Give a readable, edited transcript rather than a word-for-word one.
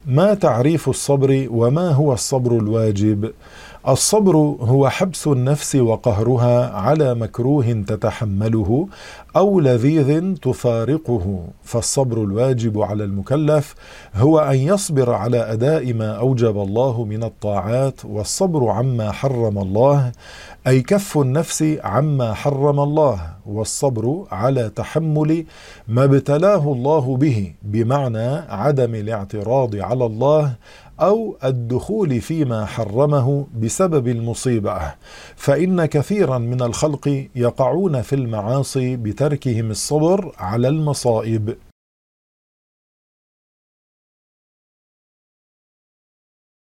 ما تعريف الصبر وما هو الصبر الواجب؟ الصبر هو حبس النفس وقهرها على مكروه تتحمله أو لذيذ تفارقه. فالصبر الواجب على المكلف هو أن يصبر على أداء ما أوجب الله من الطاعات، والصبر عما حرم الله أي كف النفس عما حرم الله، والصبر على تحمل ما ابتلاه الله به بمعنى عدم الاعتراض على الله أو الدخول فيما حرمه بسبب المصيبة. فإن كثيرا من الخلق يقعون في المعاصي بتركهم الصبر على المصائب.